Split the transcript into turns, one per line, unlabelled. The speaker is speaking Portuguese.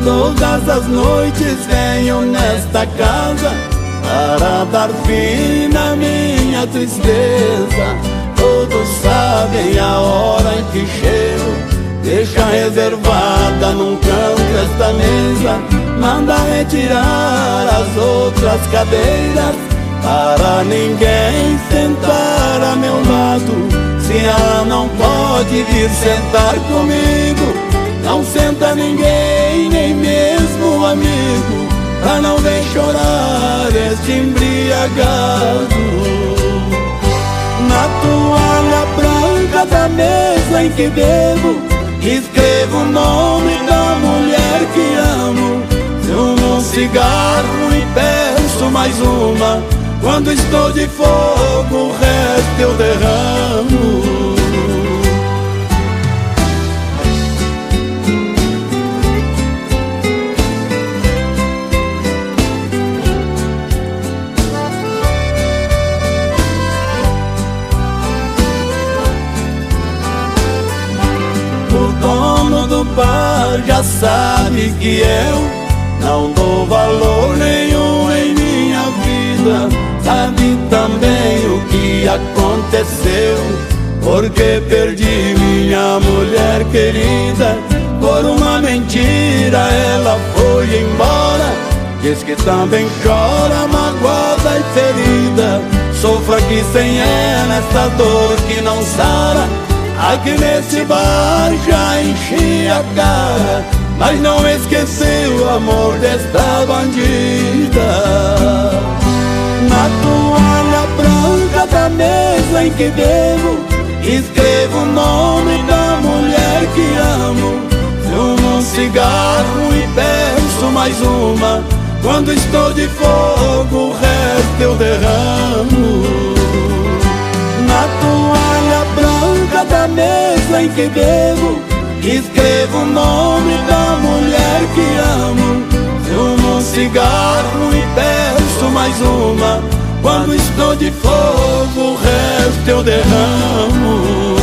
Todas as noites venho nesta casa para dar fim na minha tristeza. Todos sabem a hora em que chego, deixa reservada num canto esta mesa. Manda retirar as outras cadeiras para ninguém sentar a meu lado. Se ela não pode vir sentar comigo, não senta ninguém, nem mesmo amigo, pra não ver chorar este embriagado. Na toalha branca da mesa em que bebo, escrevo o nome da mulher que amo. Fumo um cigarro e peço mais uma. Quando estou de fogo, o resto eu derramo. O dono do bar já sabe que eu não dou valor nenhum em minha vida. Sabe também o que aconteceu, porque perdi minha mulher querida. Por uma mentira ela foi embora. Diz que também chora, magoada e ferida. Sofro aqui sem ela essa dor que não sara. Aqui nesse bar já enchi a cara, mas não esqueci o amor desta bandida. Na toalha branca da mesa em que bebo, escrevo o nome da mulher que amo. Fumo um cigarro e peço mais uma. Quando estou de fogo, o resto eu derramo. Na toalha branca da mesa em que bebo, escrevo o nome da mulher que amo. Fumo um cigarro e peço mais uma. Quando estou de fogo, o resto eu derramo.